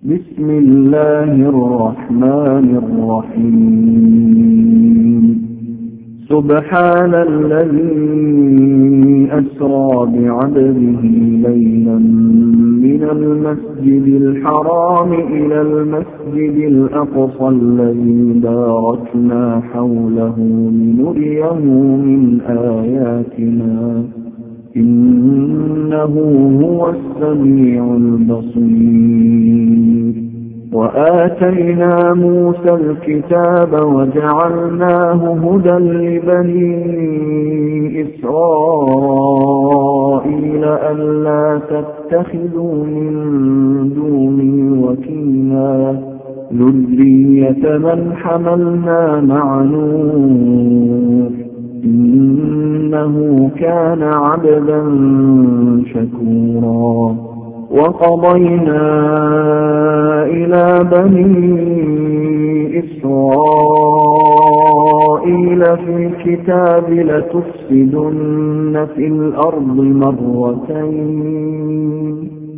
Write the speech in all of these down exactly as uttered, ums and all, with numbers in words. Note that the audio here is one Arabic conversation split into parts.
بسم الله الرحمن الرحيم سبحان الذي أسرى بعبده ليلا من المسجد الحرام إلى المسجد الأقصى الذي باركنا حوله لنريه من آياتنا إنه هو السميع البصير. وآتينا موسى الكتاب وجعلناه هدى لبني إسرائيل ألا تتخذوا من دوني وكيلا ذرية من حملنا مع نوح إنه كان عبدا شكورا. وقضينا إلى بني إسرائيل في الكتاب لتفسدن في الأرض مرتين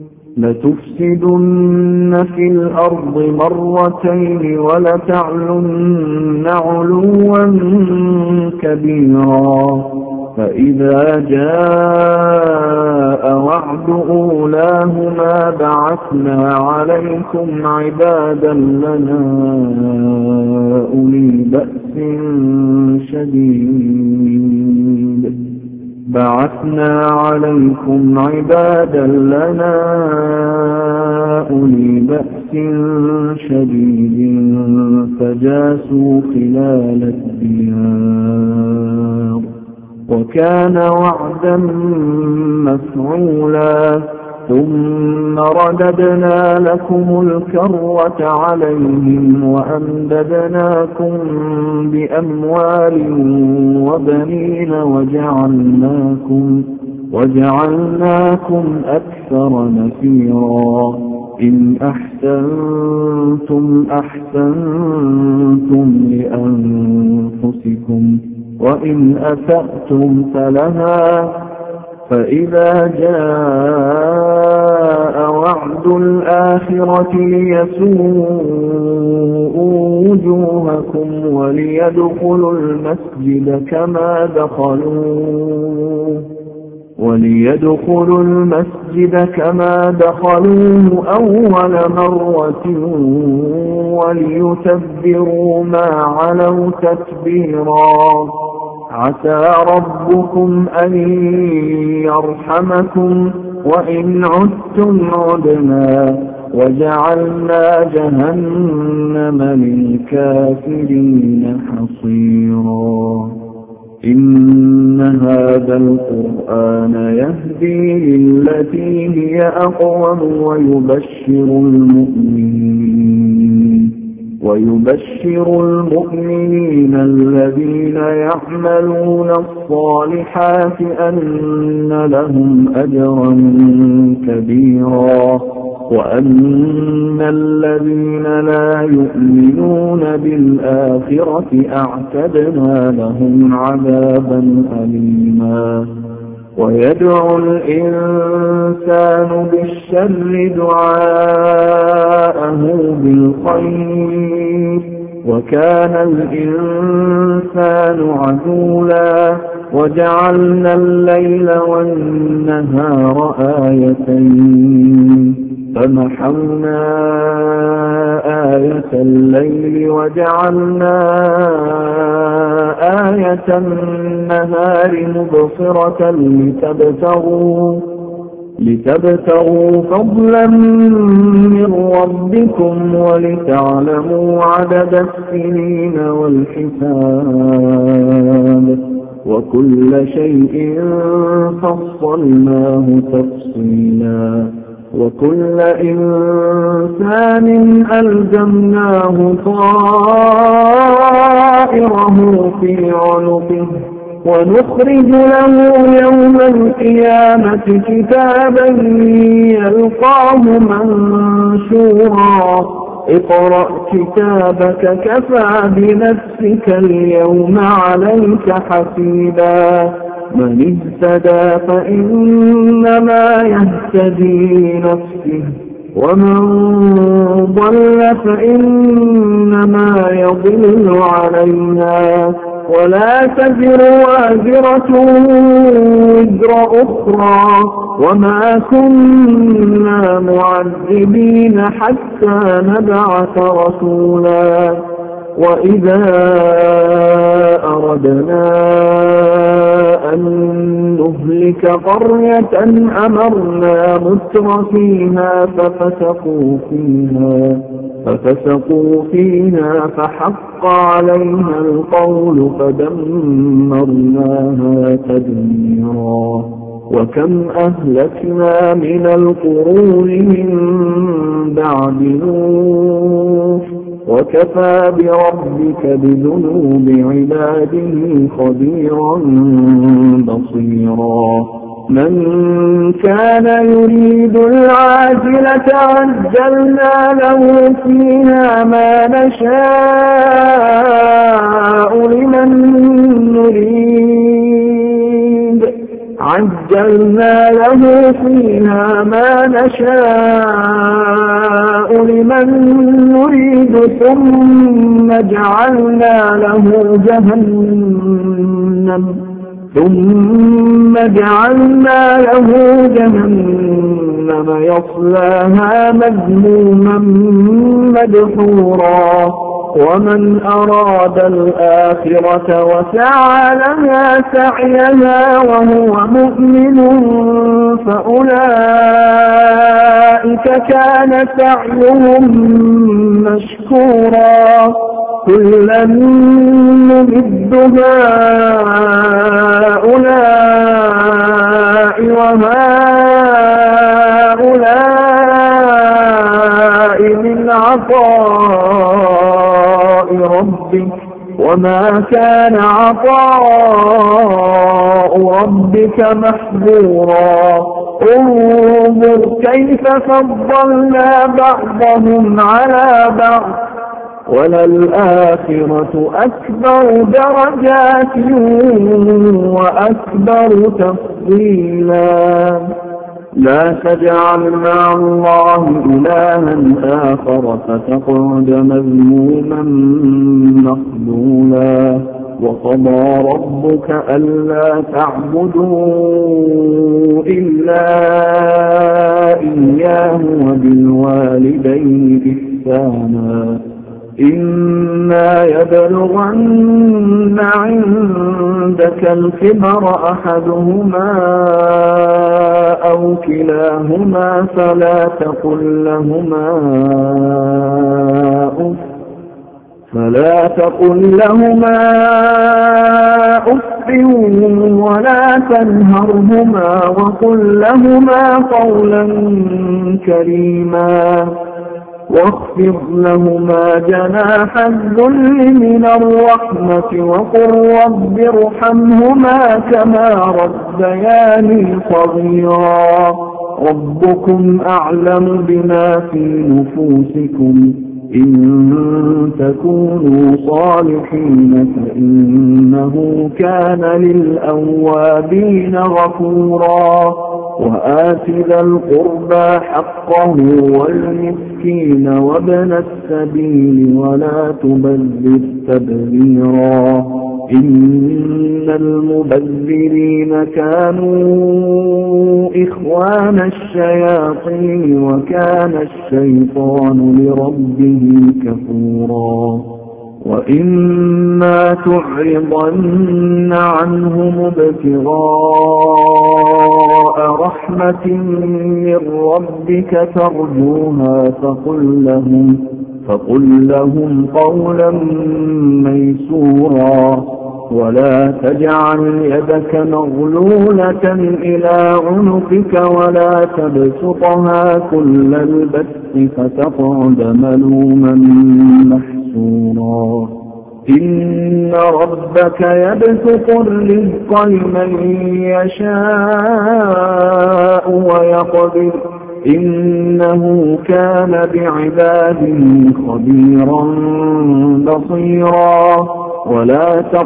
لتفسدن في الأرض مرتين ولتعلن علوا كبيرا. فإذا جاء وعد أولاهما بعثنا عليكم عبادا لنا أولي بأس شديد بعثنا عليكم عبادا لنا أولي بأس شديد فجاسوا خلال الديار وكان وعدا مفعولا. ثم رددنا لكم الكرة عليهم وأمددناكم بأموال وبنين وجعلناكم, وجعلناكم أكثر نفيرا. إن أحسنتم أحسنتم لأنفسكم وإن أسأتم فلها. فإذا جاء وعد الآخرة ليسوءوا وجوهكم وليدخلوا المسجد كما دخلوه وليدخلوا المسجد كما دخلوه أول مرة وليتبروا ما علوا تتبيرا. عسى ربكم أن يرحمكم وإن عدتم عدنا وجعلنا جهنم للكافرين حصيرا. إن هذا القرآن يهدي للتي هي أقوم ويبشر المؤمنين ويبشر المؤمنين الذين يعملون الصالحات أن لهم أجرا كبيرا وأن الذين لا يؤمنون بالآخرة أعتدنا لهم عذابا أليما. ويدعو الإنسان بالشر دعاءه بالخير وكان الإنسان عجولا. وجعلنا الليل والنهار آيتين فمحونا آية الليل وجعلنا آية النهار مبصرة لتبتغوا, لتبتغوا فضلا من ربكم ولتعلموا عدد السنين والحساب وكل شيء فصلناه تفصيلا. وكل إنسان ألزمناه طائره في عنقه ونخرج له يوم القيامة كتابا يلقاه منشورا. اقرأ كتابك كفى بنفسك اليوم عليك حسيبا. من اهتدى فإنما يهتدي لنفسه ومن ضل فإنما يضل عليها ولا تزر وازرة وزر أخرى وما كنا معذبين حتى نبعث رسولا وإذا أردنا أن نهلك قرية أمرنا متر فيها ففسقوا فيها ففسقوا فيها فحق عليها القول فدمرناها تدميرا وكم أهلكنا من القرون من بعد نوح وكفى بربك بذنوب عباده خبيرا بصيرا من كان يريد العاجلة عجلنا له فيها ما نشاء لمن نريد عجلنا له فيها ما نشاء لمن نريد ثم جعلنا له جهنم ثم جعلنا له جهنم يصلاها مذموما مدحورا ومن أراد الآخرة وسعى لها سعيها وهو مؤمن فأولئك كان سعيهم مشكورا كلا نمد هؤلاء وهؤلاء من عطاء ربك وما كان عطاء ربك محظورا انظر كيف فضلنا بعضهم على بعض وللآخرة أكبر درجات وأكبر تفضيلا لا تجعل مع الله إلها آخر فتقعد مذموما مخذولا وقضى ربك ألا تعبدوا إلا إياه وبالوالدين إحسانا إما يبلغن عندك الكبر أحدهما أو كلاهما فلا تقل لهما أف فلا تقل لهما أف ولا تنهرهما وقل لهما قولا كريما واخفض لهما جناح الذل من الرحمة وقل رب ارحمهما كما ربياني صغيرا ربكم أعلم بما في نفوسكم إن تكونوا صالحين فإنه كان للأوابين غفورا وآت ذا القربى حقه والمسكين وابن السبيل ولا تبذر تبذيرا إن المبذرين كانوا إخوان الشياطين وكان الشيطان لربه كفورا وإما تعرضن عنهم ابتغاء رحمة من ربك ترجوها فقل لهم فقل لهم قولا ميسورا ولا تجعل يدك مغلولة إلى عنقك ولا تبسطها كل البسط فتقعد ملوما محسورا إن ربك يبسط الرزق لمن يشاء ويقدر إنه كان بعباده خبيرا بصيرا ولا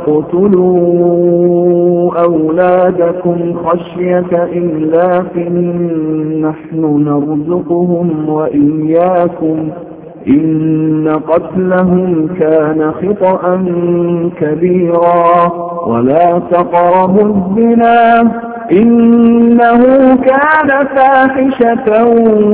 تقتلوا أولادكم خشية إملاق نحن نرزقهم وإياكم إن قتلهم كان خطأ كبيرا ولا تقربوا الزنا إنه كان فاحشة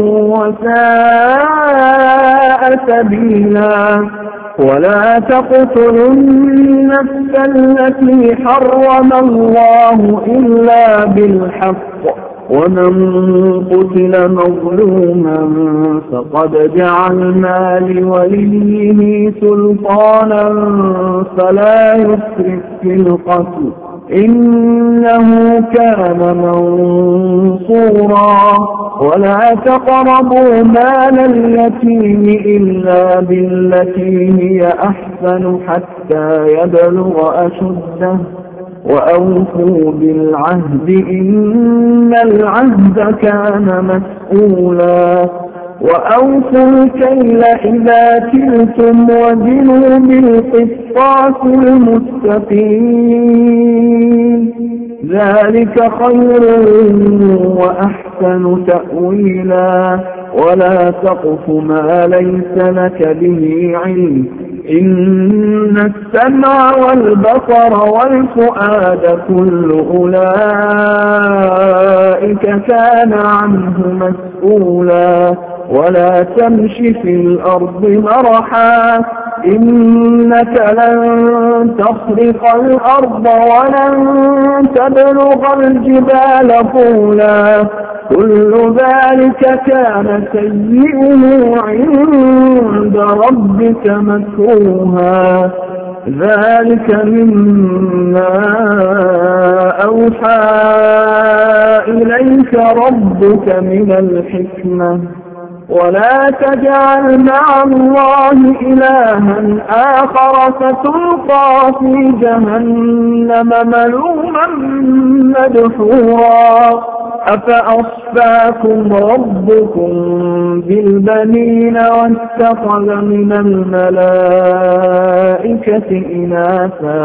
وساء سبيلا ولا تقتلوا النفس التي حرم الله إلا بالحق ومن قتل مظلوما فقد جعلنا لوليه سلطانا فلا يسرف في القتل إنه كان منصورا ولا تقربوا مال اليتيم إلا بالتي هي أحسن حتى يبلغ أشده وأوفوا بالعهد إن العهد كان مسؤولا وأوفوا الكيل إذا كلتم وزنوا بالقسطاس المستقيم ذلك خير وأحسن تأويلا ولا تقف ما ليس لك به علم إن السمع والبصر والفؤاد كل أولئك كان عنه مسؤولا ولا تمش في الأرض مرحا إنك لن تخرق الأرض ولن تبلغ الجبال طولا كل ذلك كان سيئه عند ربك مكروها ذلك مما أوحى إليك ربك من الحكمة ولا تجعل مع الله إلها آخر فتلقى في جهنم ملوما مدحورا أفأصفاكم ربكم بالبنين واتخذ من الملائكة إناثا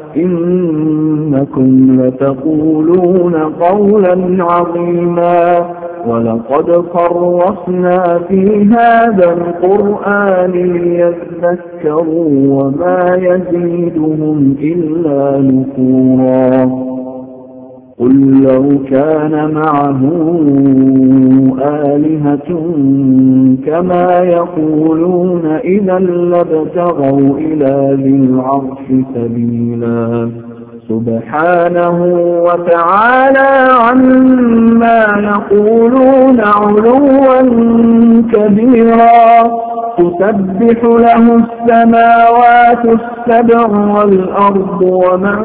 إنكم لتقولون قولا عظيما ولقد فرصنا في هذا القرآن ليذكروا وما يزيدهم إلا نفورا قل لو كان معه آلهة كما يقولون إذا لابتغوا إلى ذي العرش سبيلا سبحانه وتعالى عما يقولون علوا كبيرا تسبح له السماوات السبع والأرض ومن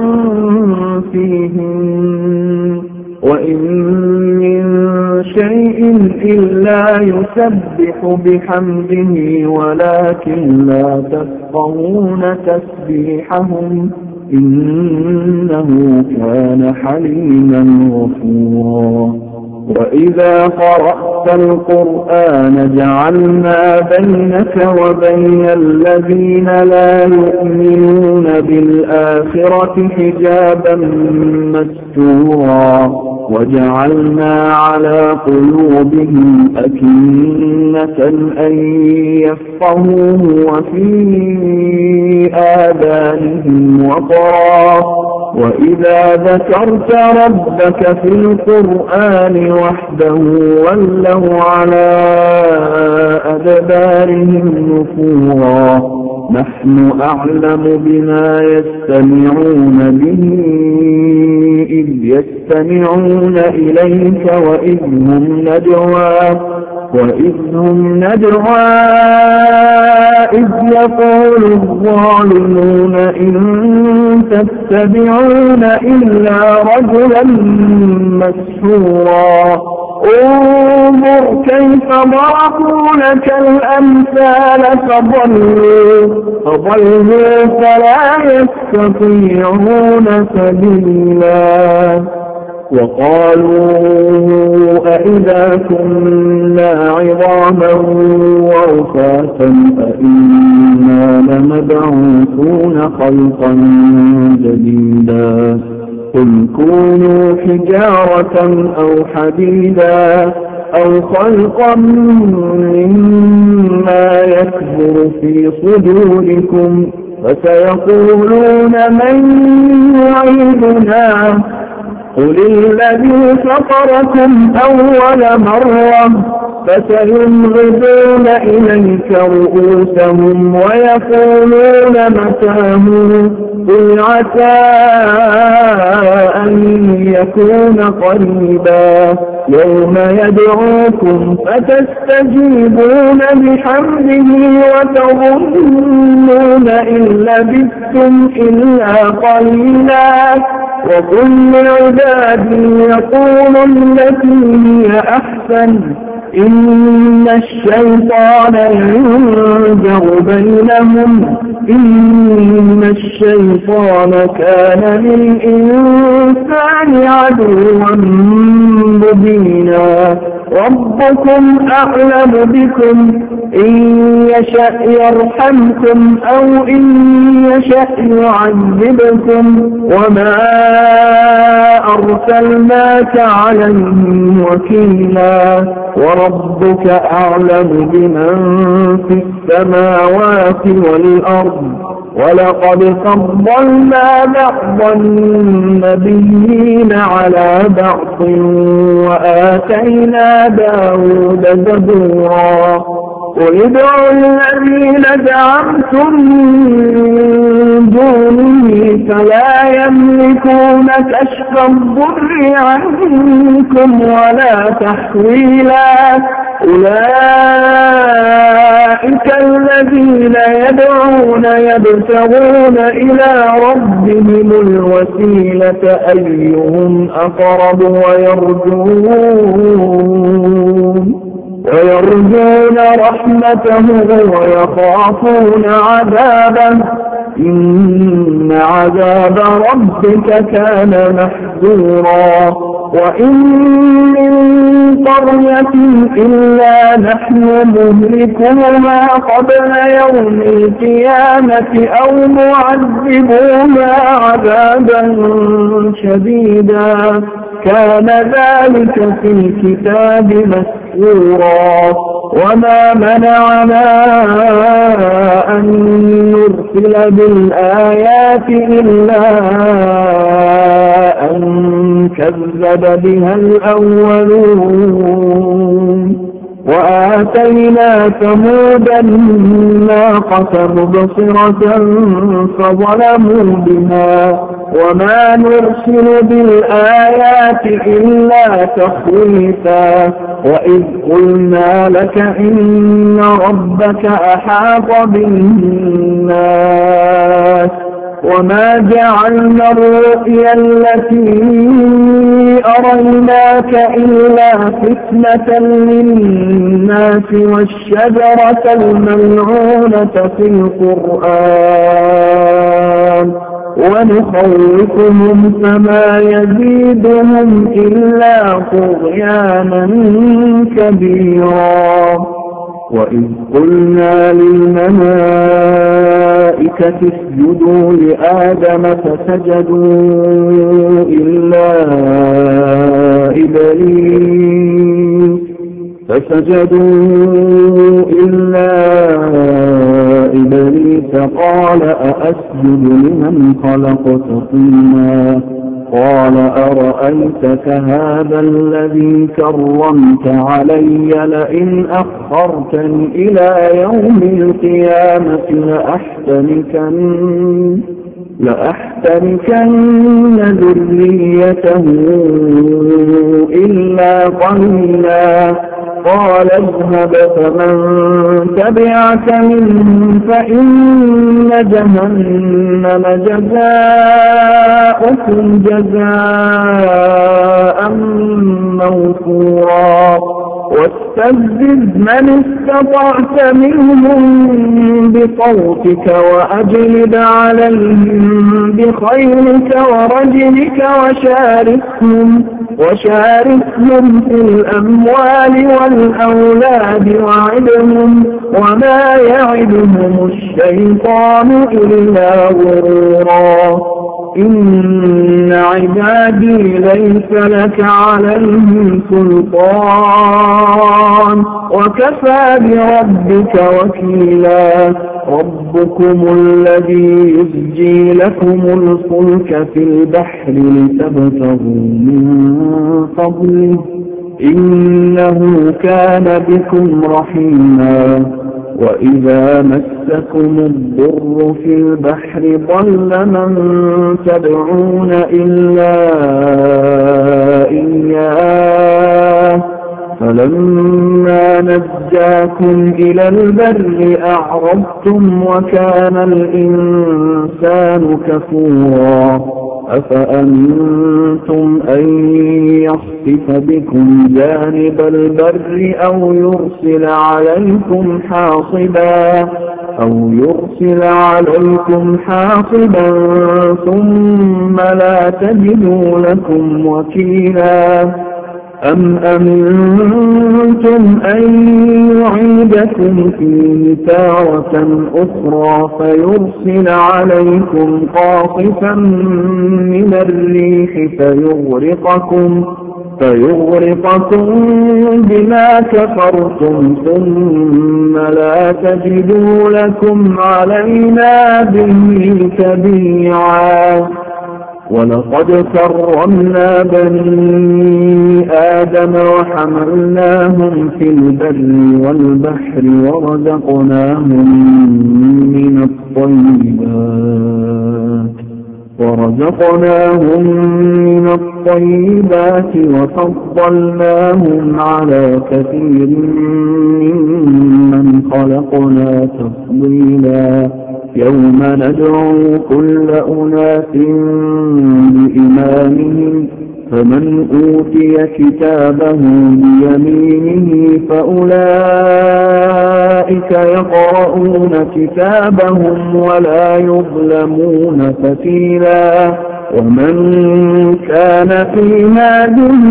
فيهن وإن من شيء إلا يسبح بحمده ولكن لا تفقهون تسبيحهم إنه كان حليما غفورا وإذا قرأت القرآن جعلنا بينك وبين الذين لا يؤمنون بالآخرة حجابا مستورا وجعلنا على قلوبهم أكنة أن يفقهوه وفي آذانهم وقرا وإذا ذكرت ربك في القرآن وحده ولوا على أدبارهم نفورا نحن أعلم بما يستمعون به إذ يستمعون إليك وإذ هم نجوى وإذ هم نجوى إذ يقول الظالمون إن تتبعون إلا رجلا مسحورا انظر كيف ضربوا لك الأمثال فضلوا فضلوا فلا يستطيعون سبيلا وقالوا أئذا كنا عظاما ورفاتا أئنا لمبعوثون خلقا جديدا قل كونوا حجارة أو حديدا أو خلقا مما يكبر في صدوركم فسيقولون من يعيدنا قل الذي فطركم أول مرة فسينغضون إليك رؤوسهم ويقولون متاه قل عسى أن يكون قريبا يوم يدعوكم فتستجيبون بحمده وتظنون إن لبثتم إلا قليلا وقل لعبادي يقولوا التي هي أحسن إن الشيطان ينزغ بينهم إن الشيطان كان للإنسان عدوا مبينا ربكم أعلم بكم إن يشأ يرحمكم أو إن يشأ يعذبكم وما أرسلناك عليهم وكيلا وربك أعلم بمن في السماوات والأرض ولقد فضلنا بعض النبيين على بعض وآتينا داود زبورا قل ادعوا الذين زعمتم من دونه فلا يملكون كشف الضر عنكم ولا تحويلا أولئك الذين يدعون يبتغون إلى ربهم الوسيلة أيهم أقرب ويرجون ويرجون رحمته ويخافون عذابه إن عذاب ربك كان محذورا وإن من قرية إلا نحن مهلكوها قبل يوم القيامة أو معذبوها عذابا شديدا كان ذلك في الكتاب مسطورا وما منعنا أن نرسل بالآيات إلا أن كذب بها الأولون وآتينا ثمود الناقة مبصرة فظلموا بها وما نرسل بالآيات إلا تخويفا وإذ قلنا لك إن ربك أحاط بالناس وما جعلنا الرؤيا التي أريناك إلا فتنة للناس والشجرة الملعونة في القرآن ونخوفهم فما يزيدهم إلا طغيانا كبيرا وإذ قلنا للملائكة اسجدوا لآدم فسجدوا إلا إبليس فسجدوا إلا إبليس قال أأسجد لمن خلقت طينا قال أرأيتك هذا الذي كرمت علي لئن أخرتني إلى يوم القيامة لأحتركن لأحتركن ذريته إلا قليلا قال اذهب فمن تبعك منهم فإن جهنم جزاؤكم جزاء موفورا واستفزز من استطعت منهم بصوتك وأجلب عليهم بخيلك ورجلك وشاركهم وشاركهم في الأموال والأولاد وعدهم وما يعدهم الشيطان إلا غرورا إن عبادي ليس لك عليهم سلطان وكفى بربك وكيلا ربكم الذي يسجي لكم الفلك في البحر لتبتغوا من فضله إنه كان بكم رحيما وإذا مسكم الضر في البحر ضل من تدعون إلا إياه فلما نجاكم إلى البر أعرضتم وكان الإنسان كفورا أفأمنتم أن يخسف بكم جانب البر أو يرسل عليكم حاصبا أو يرسل عليكم حاصبا ثم لا تجدوا لكم وكيلا أم أمنتم أن يعيدكم فيه تارة أخرى فيرسل عليكم قاصفا من الريح فيغرقكم, فيغرقكم بما كفرتم ثم لا تجدوا لكم علينا به تبيعا ولقد كرمنا بني آدم وحملناهم في البر والبحر ورزقناهم من الطيبات ورزقناهم من الطيبات وفضلناهم على كثير ممن خلقنا تفضيلا يوم ندعو كل أناس بإمامهم فمن أوتي كتابه بيمينه فأولئك يقرؤون كتابهم ولا يظلمون فتيلا ومن كان في هذه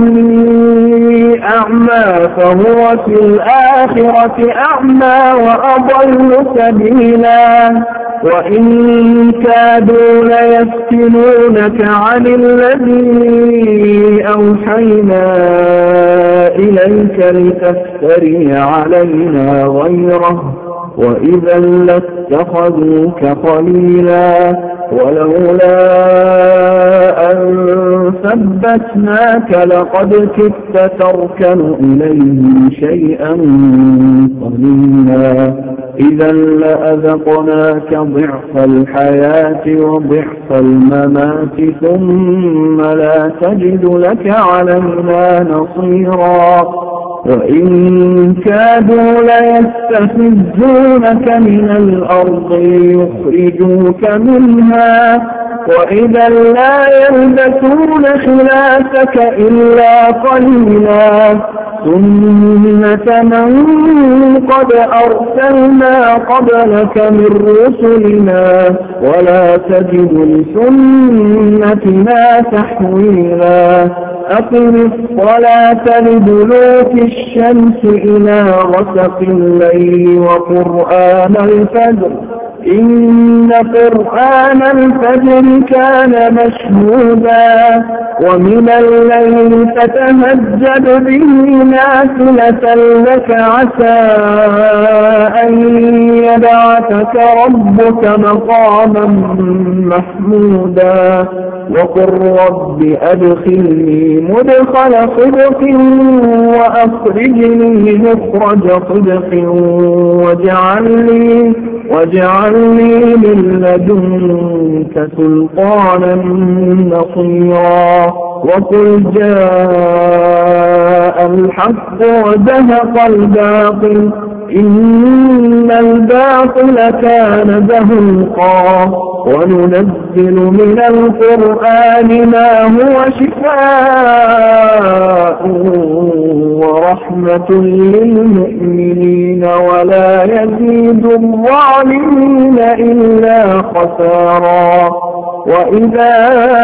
أعمى فهو في الآخرة أعمى وأضل سبيلا وإن كادوا ليفتنونك عن الذي أوحينا إليك لتفتري علينا غيره وإذا لاتخذوك خليلا ولولا أن ثبتناك لقد كدت تركن إليهم شيئا قليلا إذا لأذقناك ضعف الحياة وضعف الممات ثم لا تجد لك علينا نصيرا وإن كادوا ليستفزونك من الأرض يخرجوك منها وإذا لا يلبثون خلافك إلا قليلا سنة من قد أرسلنا قبلك من رسلنا ولا تجد لسنتنا تحويلا أقم الصلاة لدلوك الشمس إلى غسق الليل وقرآن الفجر إن قرآن الفجر كان مشهودا ومن الليل فتهجد به نافلة لك عسى أن يبعثك ربك مقاما محمودا وقل رب أدخلني مدخل صدق وأخرجني مخرج صدق واجعل لي واجعل لي من لدنك سلطانا نصيرا وقل جاء الحق وزهق الباطل إن الباطل كان زهوقا وننزل من القرآن ما هو شفاء ورحمة للمؤمنين ولا يزيد الظالمين إلا خسارا وإذا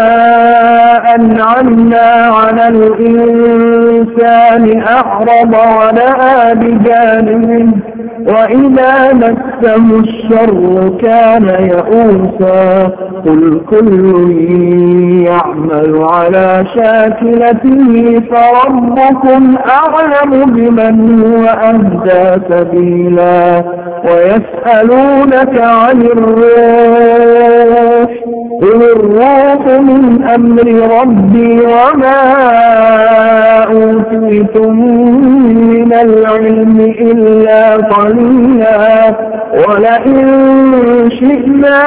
أنعمنا على الإنسان أعرض ونأى بجانبه وإذا مسه الشر كان يئوسا قل كل يعمل على شاكلته فربكم أعلم بمن هو أهدى سبيلا ويسألونك عن الروح قل الروح من أمر ربي وما أوتيتم من العلم إلا قليلا ولئن شئنا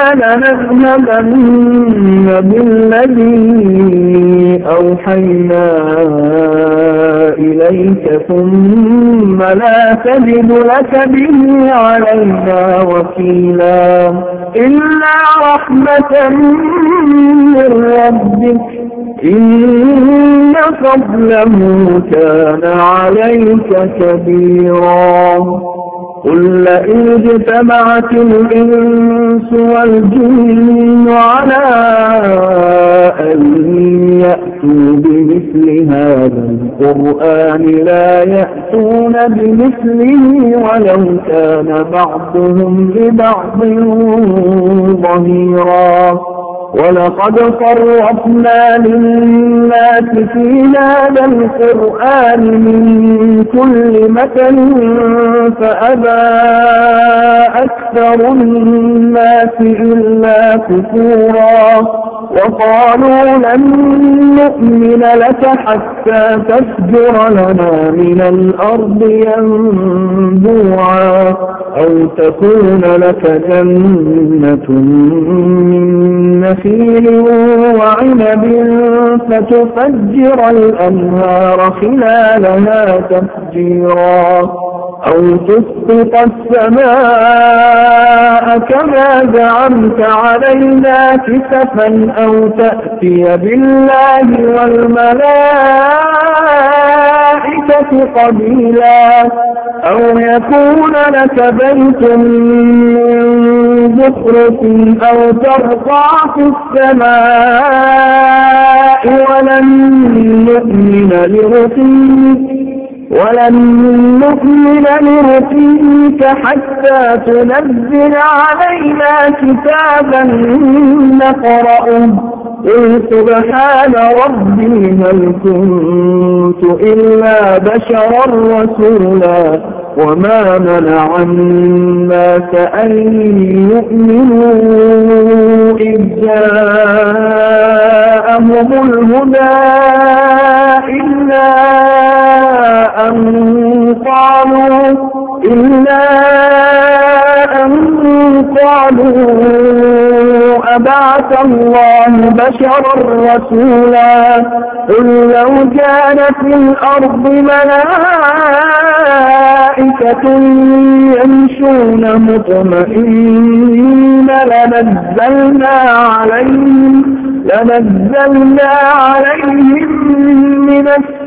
لنذهبن بالذي أوحينا إليك ثم لا تجد لك به علينا وكيلا إلا رحمة من ربك إن فضله كان عليك كبيرا قل لئن اجتمعت الإنس والجن على أن يأتوا بمثل هذا القرآن لا يأتون بمثله ولو كان بعضهم لبعض ظهيرا ولقد صرفنا للناس في هذا القرآن من كل مثل فأبى أكثر الناس إلا كفورا وقالوا لن نؤمن لك حتى تفجر لنا من الأرض ينبوعا أو تكون لك جنة من نخيل وعنب فتفجر الأنهار خلالها تفجيرا أو تسقط السماء كما زعمت علينا كسفا أو تأتي بالله والملائكة قبيلا أو يكون لك بيت من زخرف أو ترقى في السماء ولن نؤمن لرقيك ولن نؤمن لرقيك حتى تنزل علينا كتابا نقرأه قل سبحان ربي هل كنت إلا بشرا رسولا وما منع الناس أن يؤمنوا إذ جاءهم الهدى إلا أن قالوا إلا أن قالوا أبعث الله بشرا رسولا قل لو كان في الأرض ملائكة يمشون مطمئنين لنزلنا عليهم لنزلنا عليهم من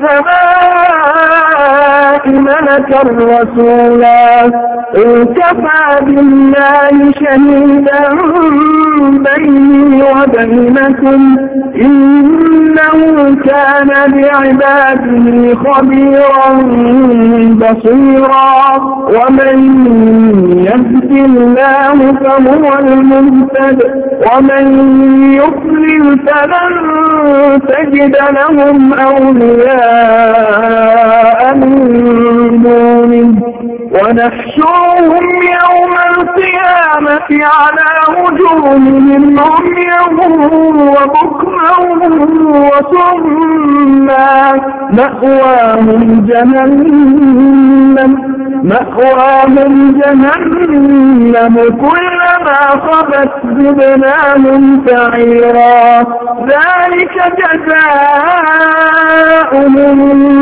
السماء ملكا رسولا قل كفى بالله شهيدا بيني وبينكم إنه كان بعباده خبيرا بصيرا ومن يهد الله فهو المهتد ومن يضلل فلن تجد لهم أولياء من دونه ونحشرهم يوم القيامة على وجوههم عميا وبكما وصما مأواهم جهنم مأواهم جهنم كلما خبت زدناهم سعيرا ذلك جزاؤهم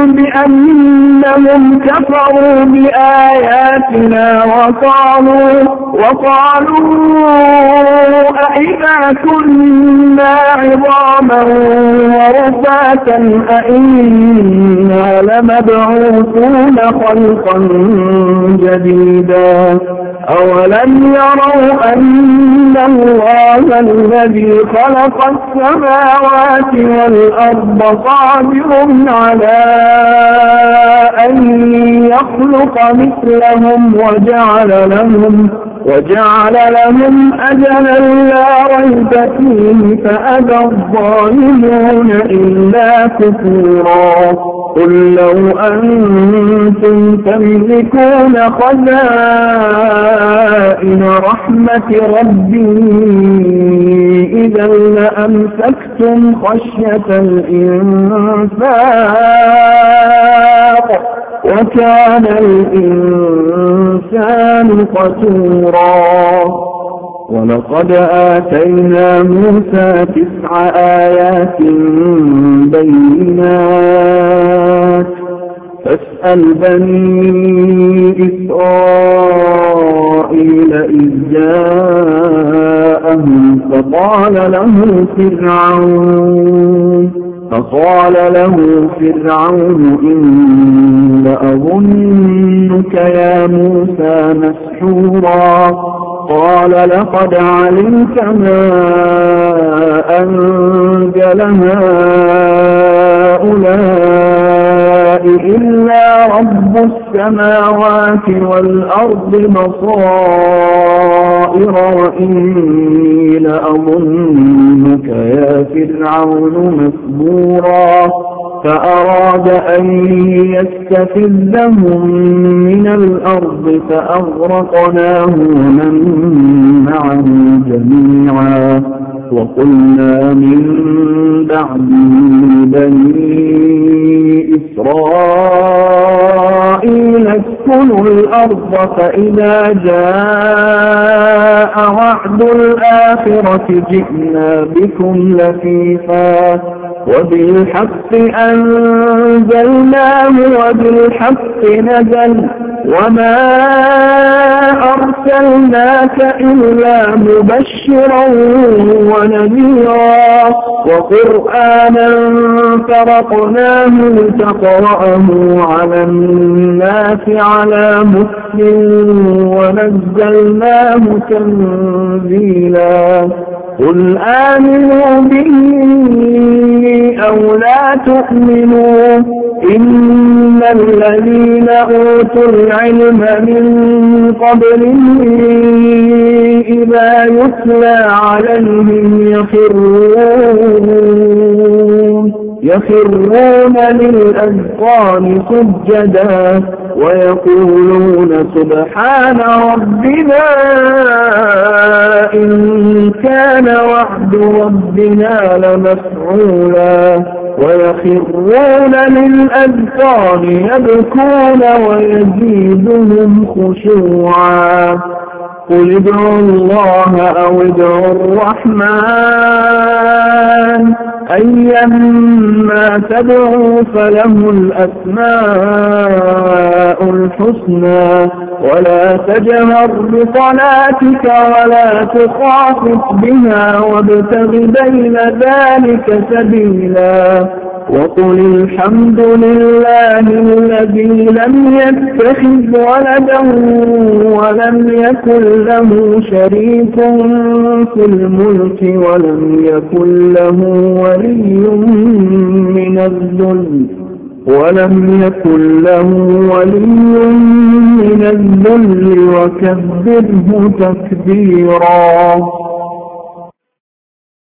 بأنهم كفروا بآياتنا وقالوا وقالوا أئذا كنا عظاما ورفاتا أئنا لمبعوثون خلقا جديدا أولم يروا أن الله الذي خلق السماوات والأرض قادر على أن يخلق مثلهم وجعل لهم وجعل لهم أجلا لا ريب فيه فأبى الظالمون إلا كفورا قل لو أنتم تملكون خزائن رحمة ربي إذا لأمسكتم خشية الإنفاق وكان الإنسان قتورا ولقد آتينا موسى تسع آيات بينات فاسأل بني إسرائيل إذ جاءهم فقال له فرعون فقال له فرعون إن أظنك يا موسى مسحورا قال لقد علمت ما أنزل هؤلاء إلا رب السماوات والأرض بصائر وإني لأظنك يا فرعون مسبورا فأراد أن يستفزهم من الأرض فأغرقناه ومن معه جميعا وقلنا من بعد بني إسرائيل اسكنوا الأرض فإذا جاء وعد الآخرة جئنا بكم لفيفا وبالحق أنزلناه وبالحق نزل وما أرسلناك إلا مبشرا ونذيرا وقرآنا فرقناه لتقرأه على الناس على مكث ونزلناه تنزيلا قل آمنوا به أو لا تؤمنوا إن الذين أوتوا العلم من قبله إذا يتلى عليهم يخرون يخرون للأذقان سجدا ويقولون سبحان ربنا إن كان وعد ربنا لمفعولا ويخرون للأذقان يبكون ويزيدهم خشوعا قل ادعوا الله أو ادعوا الرحمن أيما تدعوا فله الأسماء الحسنى ولا تجهر بصلاتك ولا تخافت بها وابتغ بين ذلك سبيلا وقل الحمد لله الذي لم يتخذ ولدا ولم يكن له شريك في الملك ولم يكن له ولي من الذل ولم يكن له ولي من الذل وكبره تكبيرا